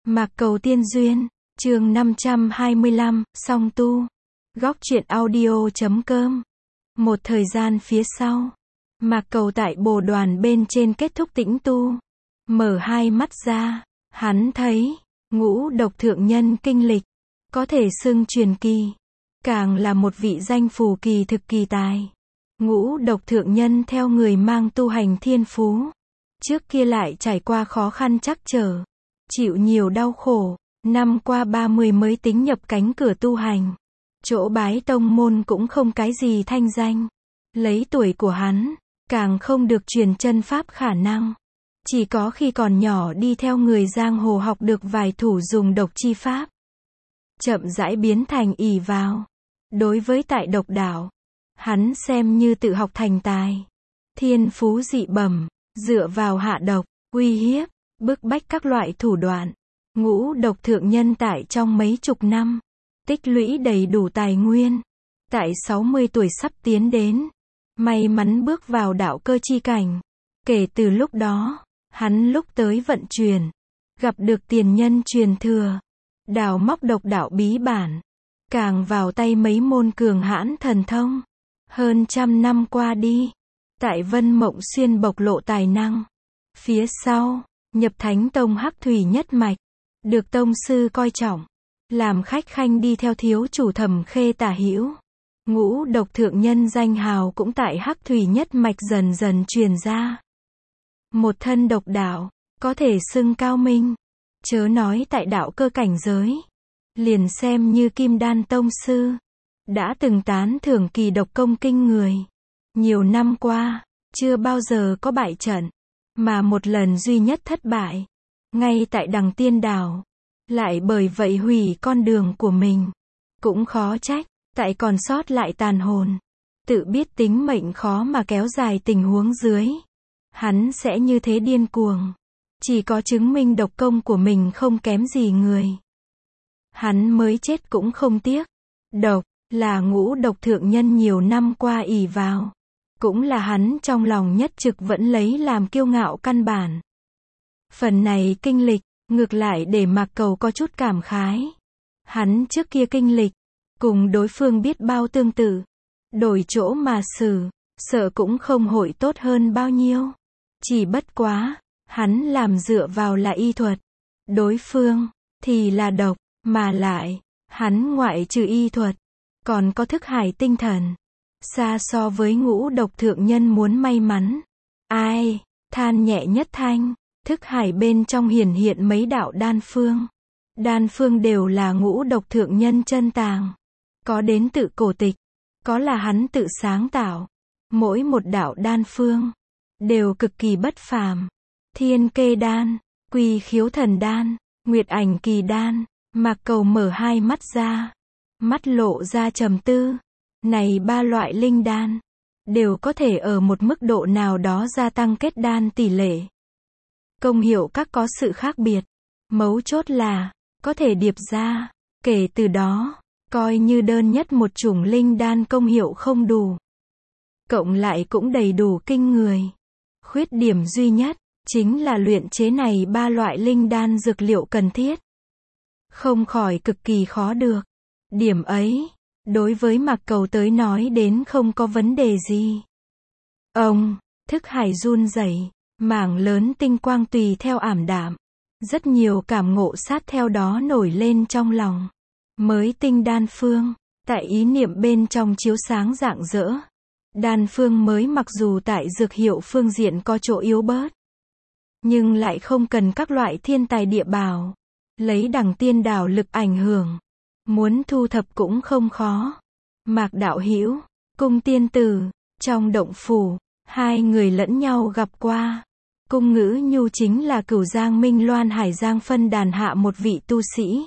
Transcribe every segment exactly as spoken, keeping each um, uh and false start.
Mạc Cầu Tiên Duyên, chương năm trăm hai mươi lăm, song tu. Góc truyện audio chấm com. Một thời gian phía sau, Mạc Cầu tại bồ đoàn bên trên kết thúc tĩnh tu. Mở hai mắt ra, hắn thấy, ngũ độc thượng nhân kinh lịch, có thể xưng truyền kỳ. Càng là một vị danh phù kỳ thực kỳ tài. Ngũ độc thượng nhân theo người mang tu hành thiên phú. Trước kia lại trải qua khó khăn trắc trở. Chịu nhiều đau khổ, năm qua ba mươi mới tính nhập cánh cửa tu hành. Chỗ bái tông môn cũng không cái gì thanh danh. Lấy tuổi của hắn, càng không được truyền chân pháp khả năng. Chỉ có khi còn nhỏ đi theo người giang hồ học được vài thủ dùng độc chi pháp. Chậm rãi biến thành ỷ vào. Đối với tại độc đạo, hắn xem như tự học thành tài. Thiên phú dị bẩm, dựa vào hạ độc, uy hiếp, bức bách các loại thủ đoạn. Ngũ độc thượng nhân tại trong mấy chục năm, tích lũy đầy đủ tài nguyên. Tại sáu mươi tuổi sắp tiến đến, may mắn bước vào đạo cơ chi cảnh. Kể từ lúc đó, hắn lúc tới vận chuyển, gặp được tiền nhân truyền thừa, đào móc độc đạo bí bản, càng vào tay mấy môn cường hãn thần thông. Hơn trăm năm qua đi, tại Vân Mộng Xuyên bộc lộ tài năng. Phía sau, nhập Thánh Tông Hắc Thủy nhất mạch, được tông sư coi trọng, làm khách khanh đi theo thiếu chủ Thẩm Khê tả hữu. Ngũ độc thượng nhân danh hào cũng tại Hắc Thủy nhất mạch dần dần truyền ra. Một thân độc đạo, có thể xưng cao minh, chớ nói tại đạo cơ cảnh giới, liền xem như Kim Đan tông sư, đã từng tán thưởng kỳ độc công kinh người. Nhiều năm qua, chưa bao giờ có bại trận, mà một lần duy nhất thất bại, ngay tại Đằng Tiên Đảo. Lại bởi vậy hủy con đường của mình. Cũng khó trách, tại còn sót lại tàn hồn, tự biết tính mệnh khó mà kéo dài tình huống dưới, hắn sẽ như thế điên cuồng. Chỉ có chứng minh độc công của mình không kém gì người, hắn mới chết cũng không tiếc. Độc, là ngũ độc thượng nhân nhiều năm qua ỷ vào, cũng là hắn trong lòng nhất trực vẫn lấy làm kiêu ngạo căn bản. Phần này kinh lịch, ngược lại để Mạc Cầu có chút cảm khái. Hắn trước kia kinh lịch, cùng đối phương biết bao tương tự. Đổi chỗ mà xử, sợ cũng không hội tốt hơn bao nhiêu. Chỉ bất quá, hắn làm dựa vào là y thuật. Đối phương, thì là độc, mà lại, hắn ngoại trừ y thuật, còn có thức hải tinh thần. Xa so với ngũ độc thượng nhân muốn may mắn. Ai, than nhẹ nhất thanh, thức hải bên trong hiển hiện mấy đạo đan phương. Đan phương đều là ngũ độc thượng nhân chân tàng. Có đến tự cổ tịch, có là hắn tự sáng tạo. Mỗi một đạo đan phương, đều cực kỳ bất phàm. Thiên kê đan, quy khiếu thần đan, nguyệt ảnh kỳ đan. Mạc Cầu mở hai mắt ra, mắt lộ ra trầm tư. Này ba loại linh đan, đều có thể ở một mức độ nào đó gia tăng kết đan tỷ lệ. Công hiệu các có sự khác biệt. Mấu chốt là, có thể điệp ra. Kể từ đó, coi như đơn nhất một chủng linh đan công hiệu không đủ, cộng lại cũng đầy đủ kinh người. Khuyết điểm duy nhất, chính là luyện chế này ba loại linh đan dược liệu cần thiết, không khỏi cực kỳ khó được. Điểm ấy, đối với Mạc Cầu tới nói đến không có vấn đề gì. Ông, thức hải run rẩy, mảng lớn tinh quang tùy theo ảm đạm. Rất nhiều cảm ngộ sát theo đó nổi lên trong lòng. Mới tinh đan phương, tại ý niệm bên trong chiếu sáng rạng rỡ. Đan phương mới mặc dù tại dược hiệu phương diện có chỗ yếu bớt, nhưng lại không cần các loại thiên tài địa bảo. Lấy Đằng Tiên Đảo lực ảnh hưởng, muốn thu thập cũng không khó. Mạc đạo hữu, Cung tiên tử, trong động phủ, hai người lẫn nhau gặp qua. Cung Ngữ Nhu chính là Cửu Giang Minh Loan Hải Giang phân đàn hạ một vị tu sĩ.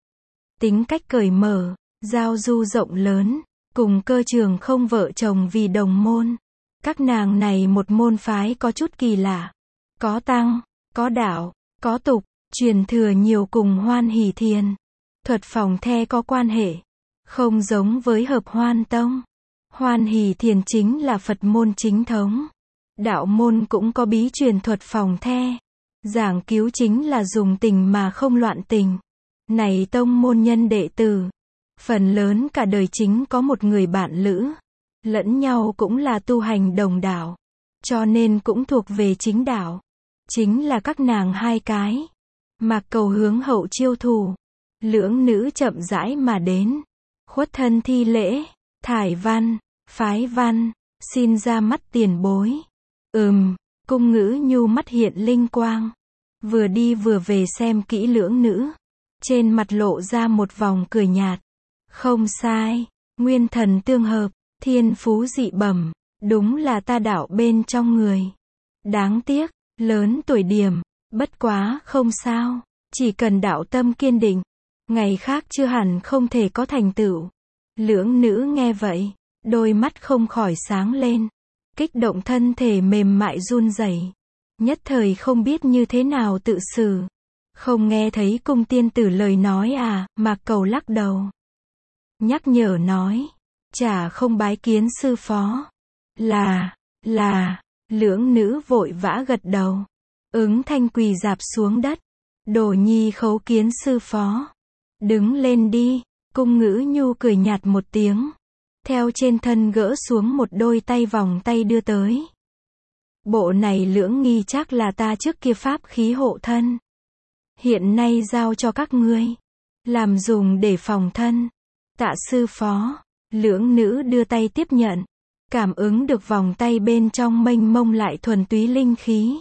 Tính cách cởi mở, giao du rộng lớn, cùng Cơ Trường không vợ chồng vì đồng môn. Các nàng này một môn phái có chút kỳ lạ. Có tăng, có đạo, có tục, truyền thừa nhiều cùng Hoan Hỷ Thiền. Thuật phòng the có quan hệ, không giống với Hợp Hoan Tông. Hoan Hỷ Thiền chính là Phật môn chính thống. Đạo môn cũng có bí truyền thuật phòng the. Giảng cứu chính là dùng tình mà không loạn tình. Này tông môn nhân đệ tử, phần lớn cả đời chính có một người bạn lữ, lẫn nhau cũng là tu hành đồng đạo, cho nên cũng thuộc về chính đạo. Chính là các nàng hai cái. Mạc Cầu hướng hậu chiêu thủ. Lưỡng nữ chậm rãi mà đến. Khuất thân thi lễ. Thải văn, phái văn, xin ra mắt tiền bối. Ừm, cung ngữ nhu mắt hiện linh quang. Vừa đi vừa về xem kỹ lưỡng nữ. Trên mặt lộ ra một vòng cười nhạt. Không sai, nguyên thần tương hợp, thiên phú dị bẩm, đúng là ta đạo bên trong người. Đáng tiếc, lớn tuổi điểm, bất quá không sao, chỉ cần đạo tâm kiên định, ngày khác chưa hẳn không thể có thành tựu. Lưỡng nữ nghe vậy, đôi mắt không khỏi sáng lên, kích động thân thể mềm mại run rẩy, nhất thời không biết như thế nào tự xử. Không nghe thấy cung tiên tử lời nói à? Mạc Cầu lắc đầu, nhắc nhở nói, chả không bái kiến sư phó. Là, là, lưỡng nữ vội vã gật đầu, ứng thanh quỳ rạp xuống đất. Đồ nhi khấu kiến sư phó. Đứng lên đi. Cung ngữ nhu cười nhạt một tiếng, theo trên thân gỡ xuống một đôi tay vòng tay đưa tới. Bộ này lưỡng nghi chắc là ta trước kia pháp khí hộ thân, hiện nay giao cho các ngươi, làm dùng để phòng thân. Tạ sư phó. Lưỡng nữ đưa tay tiếp nhận, cảm ứng được vòng tay bên trong mênh mông lại thuần túy linh khí.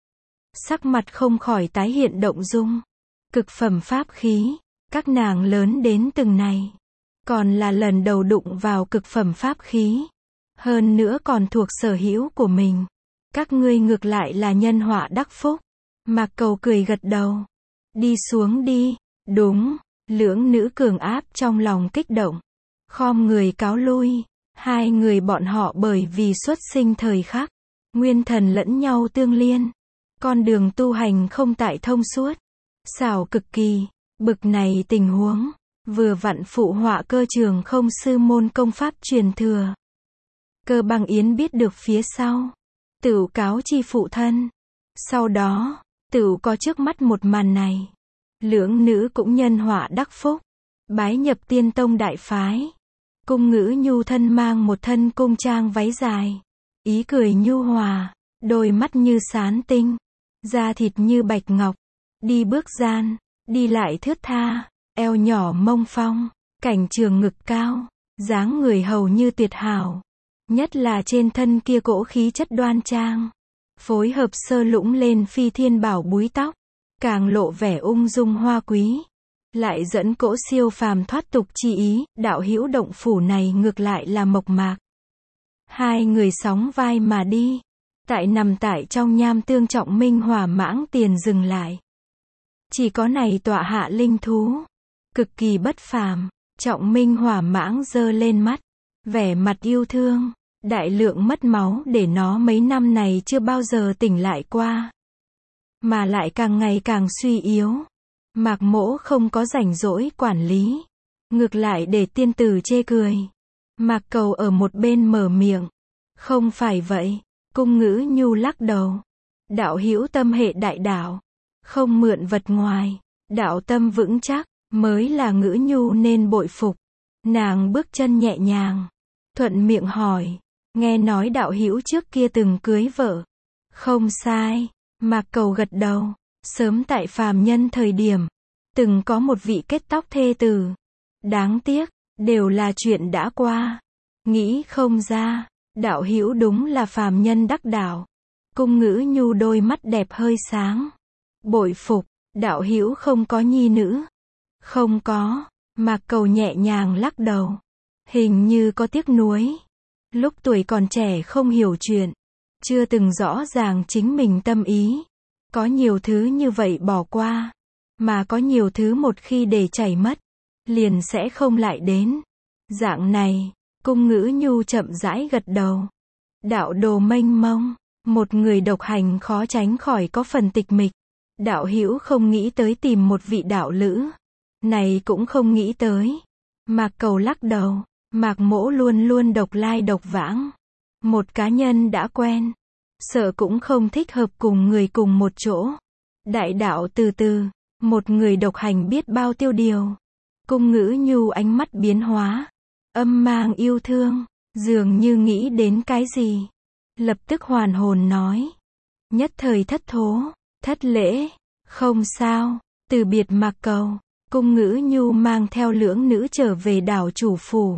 Sắc mặt không khỏi tái hiện động dung. Cực phẩm pháp khí, các nàng lớn đến từng này, còn là lần đầu đụng vào cực phẩm pháp khí, hơn nữa còn thuộc sở hữu của mình. Các ngươi ngược lại là nhân họa đắc phúc. Mạc Cầu cười gật đầu. Đi xuống đi. Đúng. Lưỡng nữ cường áp trong lòng kích động, khom người cáo lui. Hai người bọn họ bởi vì xuất sinh thời khắc, nguyên thần lẫn nhau tương liên, con đường tu hành không tại thông suốt, xảo cực kỳ. Bực này tình huống, vừa vặn phụ họa Cơ Trường không sư môn công pháp truyền thừa. Cơ Băng Yến biết được phía sau, tửu cáo chi phụ thân. Sau đó, tửu có trước mắt một màn này. Lưỡng nữ cũng nhân họa đắc phúc, bái nhập Tiên Tông đại phái. Cung ngữ nhu thân mang một thân cung trang váy dài, ý cười nhu hòa, đôi mắt như sán tinh, da thịt như bạch ngọc, đi bước gian, đi lại thướt tha, eo nhỏ mông phong, cảnh trường ngực cao, dáng người hầu như tuyệt hảo, nhất là trên thân kia cỗ khí chất đoan trang, phối hợp sơ lũng lên phi thiên bảo búi tóc, càng lộ vẻ ung dung hoa quý, lại dẫn cỗ siêu phàm thoát tục chi ý. Đạo hữu động phủ này ngược lại là mộc mạc. Hai người sóng vai mà đi, tại nằm tại trong nham tương Trọng Minh Hỏa Mãng tiền dừng lại. Chỉ có này tọa hạ linh thú, cực kỳ bất phàm. Trọng Minh Hỏa Mãng giơ lên mắt, vẻ mặt yêu thương. Đại lượng mất máu để nó mấy năm này chưa bao giờ tỉnh lại qua, mà lại càng ngày càng suy yếu. Mạc Mỗ không có rảnh rỗi quản lý, ngược lại để tiên tử chê cười. Mạc Cầu ở một bên mở miệng, không phải vậy. Cung ngữ nhu lắc đầu, đạo hữu tâm hệ đại đạo, không mượn vật ngoài, đạo tâm vững chắc, mới là ngữ nhu nên bội phục. Nàng bước chân nhẹ nhàng, thuận miệng hỏi, nghe nói đạo hữu trước kia từng cưới vợ. Không sai. Mạc Cầu gật đầu, sớm tại phàm nhân thời điểm, từng có một vị kết tóc thê tử. Đáng tiếc, đều là chuyện đã qua. Nghĩ không ra, đạo hữu đúng là phàm nhân đắc đạo. Cung ngữ nhu đôi mắt đẹp hơi sáng. Bội phục, đạo hữu không có nhi nữ. Không có. Mạc Cầu nhẹ nhàng lắc đầu, hình như có tiếc nuối. Lúc tuổi còn trẻ không hiểu chuyện, chưa từng rõ ràng chính mình tâm ý. Có nhiều thứ như vậy bỏ qua, mà có nhiều thứ một khi để chảy mất, liền sẽ không lại đến. Dạng này. Cung ngữ nhu chậm rãi gật đầu. Đạo đồ mênh mông, một người độc hành khó tránh khỏi có phần tịch mịch. Đạo hữu không nghĩ tới tìm một vị đạo lữ, này cũng không nghĩ tới. Mạc Cầu lắc đầu, Mạc Mỗ luôn luôn độc lai độc vãng. Một cá nhân đã quen, sợ cũng không thích hợp cùng người cùng một chỗ. Đại đạo từ từ, một người độc hành biết bao tiêu điều. Cung Ngữ Nhu ánh mắt biến hóa, âm mang yêu thương, dường như nghĩ đến cái gì. Lập tức hoàn hồn nói. Nhất thời thất thố, thất lễ, không sao, từ biệt Mạc Cầu. Cung Ngữ Nhu mang theo lưỡng nữ trở về đảo chủ phủ.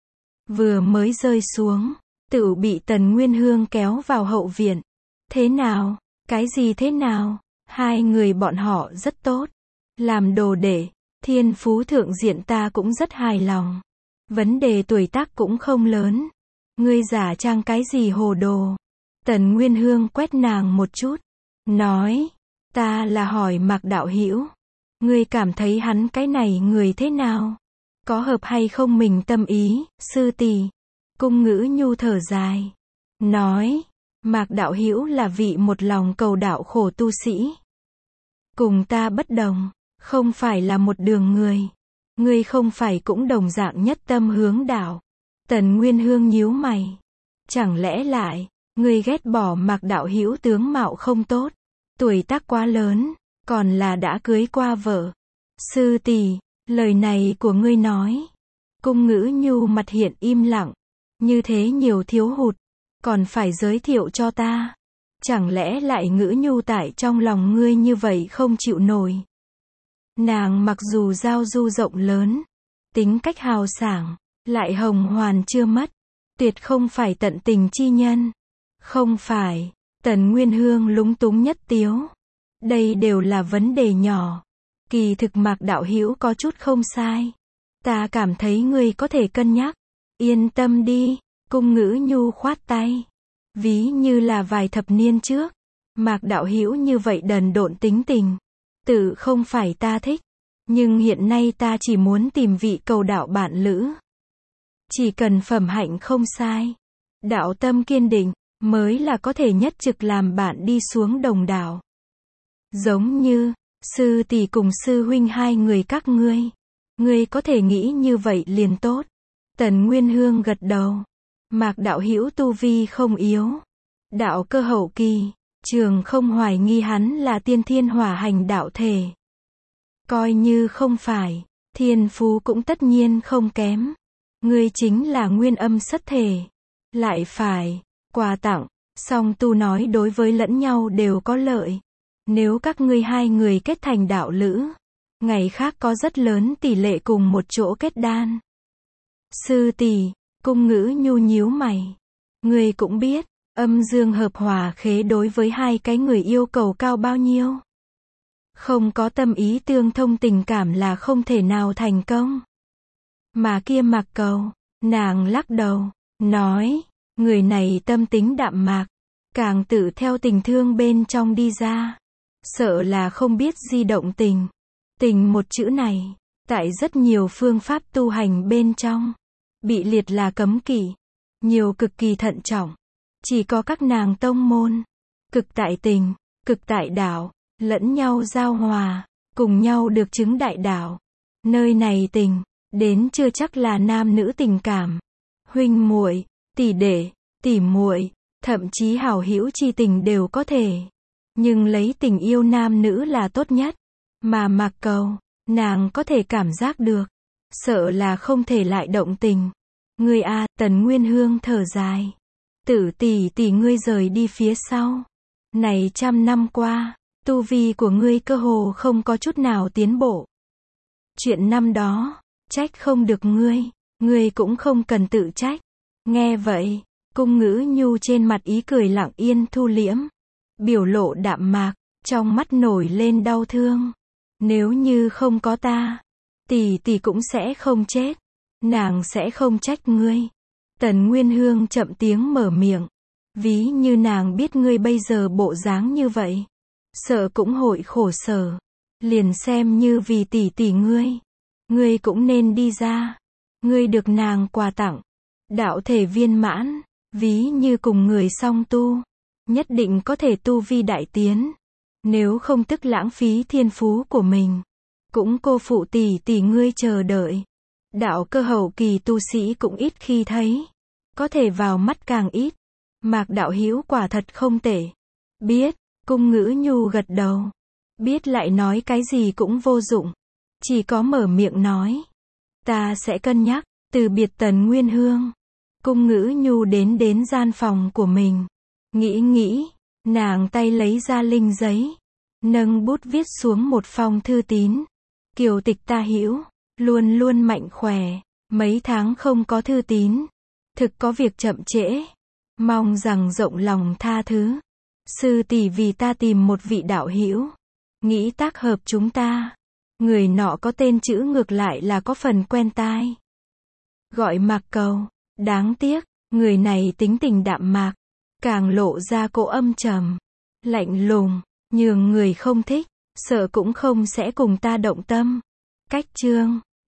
Vừa mới rơi xuống, tự bị Tần Nguyên Hương kéo vào hậu viện. Thế nào? Cái gì thế nào? Hai người bọn họ rất tốt. Làm đồ đệ, thiên phú thượng diện ta cũng rất hài lòng. Vấn đề tuổi tác cũng không lớn. Ngươi giả trang cái gì hồ đồ? Tần Nguyên Hương quét nàng một chút. Nói, ta là hỏi Mạc đạo hữu. Ngươi cảm thấy hắn cái này người thế nào? Có hợp hay không mình tâm ý, sư tỷ? Cung Ngữ Nhu thở dài. Nói, Mạc đạo hữu là vị một lòng cầu đạo khổ tu sĩ. Cùng ta bất đồng, không phải là một đường người. Ngươi không phải cũng đồng dạng nhất tâm hướng đạo. Tần Nguyên Hương nhíu mày. Chẳng lẽ lại, ngươi ghét bỏ Mạc đạo hữu tướng mạo không tốt, tuổi tác quá lớn, còn là đã cưới qua vợ. Sư tỷ, lời này của ngươi nói. Cung Ngữ Nhu mặt hiện im lặng. Như thế nhiều thiếu hụt, còn phải giới thiệu cho ta. Chẳng lẽ lại Ngữ Nhu tại trong lòng ngươi như vậy không chịu nổi. Nàng mặc dù giao du rộng lớn, tính cách hào sảng, lại hồng hoàn chưa mất, tuyệt không phải tận tình chi nhân. Không phải, Tần Nguyên Hương lúng túng nhất tiếu. Đây đều là vấn đề nhỏ. Kỳ thực Mạc đạo hữu có chút không sai. Ta cảm thấy ngươi có thể cân nhắc. Yên tâm đi, Cung Ngữ Nhu khoát tay. Ví như là vài thập niên trước, Mạc đạo hữu như vậy đần độn tính tình, tự không phải ta thích. Nhưng hiện nay ta chỉ muốn tìm vị cầu đạo bạn lữ. Chỉ cần phẩm hạnh không sai, đạo tâm kiên định, mới là có thể nhất trực làm bạn đi xuống đồng đạo. Giống như, sư tỷ cùng sư huynh hai người các ngươi. Ngươi có thể nghĩ như vậy liền tốt. Tần Nguyên Hương gật đầu. Mạc đạo hữu tu vi không yếu. Đạo cơ hậu kỳ, trường không hoài nghi hắn là tiên thiên hỏa hành đạo thể. Coi như không phải, thiên phú cũng tất nhiên không kém. Ngươi chính là nguyên âm xuất thể. Lại phải, quà tặng, song tu nói đối với lẫn nhau đều có lợi. Nếu các ngươi hai người kết thành đạo lữ, ngày khác có rất lớn tỷ lệ cùng một chỗ kết đan. Sư tỷ, Cung Ngữ Nhu nhíu mày. Ngươi cũng biết, âm dương hợp hòa khế đối với hai cái người yêu cầu cao bao nhiêu. Không có tâm ý tương thông tình cảm là không thể nào thành công. Mà kia Mạc Cầu, nàng lắc đầu, nói, người này tâm tính đạm mạc, càng tự theo tình thương bên trong đi ra. Sợ là không biết di động tình. Tình một chữ này, tại rất nhiều phương pháp tu hành bên trong, bị liệt là cấm kỵ. Nhiều cực kỳ thận trọng. Chỉ có các nàng tông môn, cực tại tình, cực tại đạo, lẫn nhau giao hòa, cùng nhau được chứng đại đạo. Nơi này tình, đến chưa chắc là nam nữ tình cảm. Huynh muội, tỷ đệ, tỷ muội, thậm chí hảo hữu chi tình đều có thể. Nhưng lấy tình yêu nam nữ là tốt nhất. Mà Mạc Cầu, nàng có thể cảm giác được. Sợ là không thể lại động tình. Ngươi a, Tần Nguyên Hương thở dài. Tử tỷ tỷ ngươi rời đi phía sau. Này trăm năm qua, tu vi của ngươi cơ hồ không có chút nào tiến bộ. Chuyện năm đó, trách không được ngươi, ngươi cũng không cần tự trách. Nghe vậy, Cung Ngữ Nhu trên mặt ý cười lặng yên thu liễm. Biểu lộ đạm mạc, trong mắt nổi lên đau thương. Nếu như không có ta, tỷ tỷ cũng sẽ không chết. Nàng sẽ không trách ngươi. Tần Nguyên Hương chậm tiếng mở miệng. Ví như nàng biết ngươi bây giờ bộ dáng như vậy, sợ cũng hội khổ sở. Liền xem như vì tỷ tỷ ngươi, ngươi cũng nên đi ra. Ngươi được nàng quà tặng, đạo thể viên mãn, ví như cùng người song tu, nhất định có thể tu vi đại tiến. Nếu không tức lãng phí thiên phú của mình, cũng cô phụ tỷ tỷ ngươi chờ đợi. Đạo cơ hậu kỳ tu sĩ cũng ít khi thấy, có thể vào mắt càng ít. Mạc đạo hữu quả thật không tệ. Biết, Cung Ngữ Nhu gật đầu. Biết lại nói cái gì cũng vô dụng. Chỉ có mở miệng nói. Ta sẽ cân nhắc. Từ biệt Tần Nguyên Hương. Cung Ngữ Nhu đến đến gian phòng của mình. Nghĩ nghĩ, nàng tay lấy ra linh giấy. Nâng bút viết xuống một phong thư tín. Kiều Tịch ta hiểu, luôn luôn mạnh khỏe. Mấy tháng không có thư tín. Thực có việc chậm trễ. Mong rằng rộng lòng tha thứ. Sư tỷ vì ta tìm một vị đạo hữu. Nghĩ tác hợp chúng ta. Người nọ có tên chữ ngược lại là có phần quen tai. Gọi Mạc Cầu. Đáng tiếc, người này tính tình đạm mạc. Càng lộ ra cỗ âm trầm. Lạnh lùng, nhường người không thích. Sợ cũng không sẽ cùng ta động tâm. Cách chương